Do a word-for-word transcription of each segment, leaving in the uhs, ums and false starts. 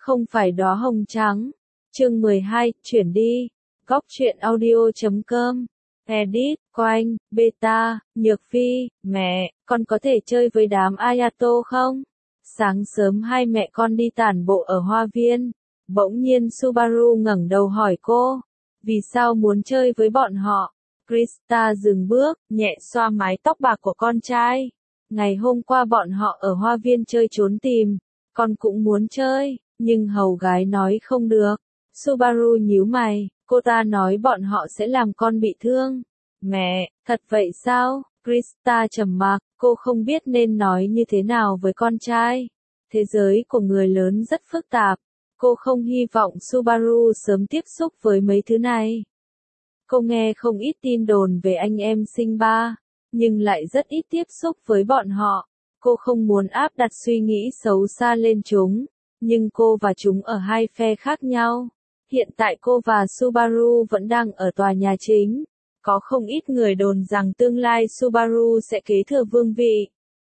không phải đóa hồng trắng. Chương mười hai, chuyển đi. Góc truyện audio chấm com. Edit, Quanh, Beta, Nhược Phi, mẹ, con có thể chơi với đám Ayato không? Sáng sớm hai mẹ con đi tản bộ ở hoa viên. Bỗng nhiên Subaru ngẩng đầu hỏi cô, vì sao muốn chơi với bọn họ? Krista dừng bước, nhẹ xoa mái tóc bạc của con trai. Ngày hôm qua bọn họ ở hoa viên chơi trốn tìm, con cũng muốn chơi, nhưng hầu gái nói không được. Subaru nhíu mày, cô ta nói bọn họ sẽ làm con bị thương. Mẹ, thật vậy sao? Krista trầm mặc, cô không biết nên nói như thế nào với con trai. Thế giới của người lớn rất phức tạp. Cô không hy vọng Subaru sớm tiếp xúc với mấy thứ này. Cô nghe không ít tin đồn về anh em sinh ba, nhưng lại rất ít tiếp xúc với bọn họ. Cô không muốn áp đặt suy nghĩ xấu xa lên chúng, nhưng cô và chúng ở hai phe khác nhau. Hiện tại cô và Subaru vẫn đang ở tòa nhà chính. Có không ít người đồn rằng tương lai Subaru sẽ kế thừa vương vị.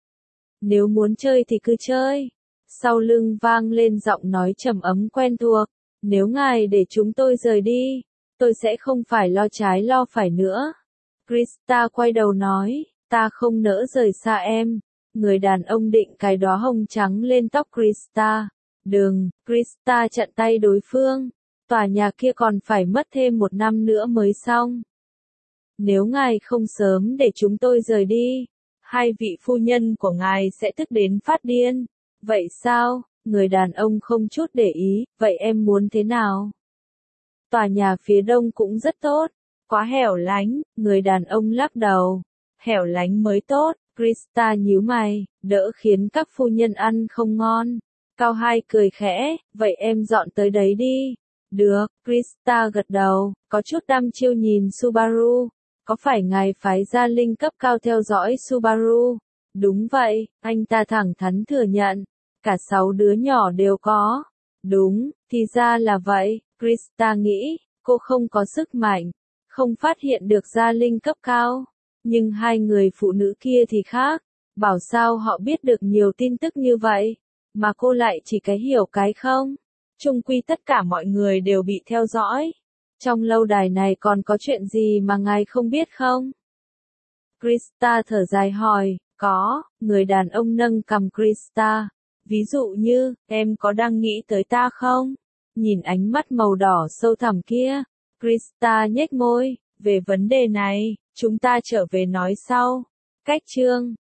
Nếu muốn chơi thì cứ chơi. Sau lưng vang lên giọng nói trầm ấm quen thuộc. Nếu ngài để chúng tôi rời đi, tôi sẽ không phải lo trái lo phải nữa. Krista quay đầu nói, ta không nỡ rời xa em. Người đàn ông định cài đóa hồng trắng lên tóc Krista. Đừng, Krista chặn tay đối phương. Tòa nhà kia còn phải mất thêm một năm nữa mới xong. Nếu ngài không sớm để chúng tôi rời đi, hai vị phu nhân của ngài sẽ tức đến phát điên. Vậy sao? Người đàn ông không chút để ý, vậy em muốn thế nào? Tòa nhà phía đông cũng rất tốt, quá hẻo lánh, người đàn ông lắc đầu. Hẻo lánh mới tốt, Krista nhíu mày, đỡ khiến các phu nhân ăn không ngon. Cao hai cười khẽ, vậy em dọn tới đấy đi. Được, Krista gật đầu, có chút đăm chiêu nhìn Subaru. Có phải ngài phái gia linh cấp cao theo dõi Subaru? Đúng vậy, anh ta thẳng thắn thừa nhận. Cả sáu đứa nhỏ đều có. Đúng, thì ra là vậy, Krista nghĩ, cô không có sức mạnh, không phát hiện được gia linh cấp cao. Nhưng hai người phụ nữ kia thì khác, bảo sao họ biết được nhiều tin tức như vậy, mà cô lại chỉ cái hiểu cái không. Chung quy tất cả mọi người đều bị theo dõi. Trong lâu đài này còn có chuyện gì mà ngài không biết không? Krista thở dài hỏi, có, người đàn ông nâng cằm Krista. Ví dụ như, em có đang nghĩ tới ta không? Nhìn ánh mắt màu đỏ sâu thẳm kia, Krista nhếch môi, về vấn đề này, chúng ta trở về nói sau. Cách chương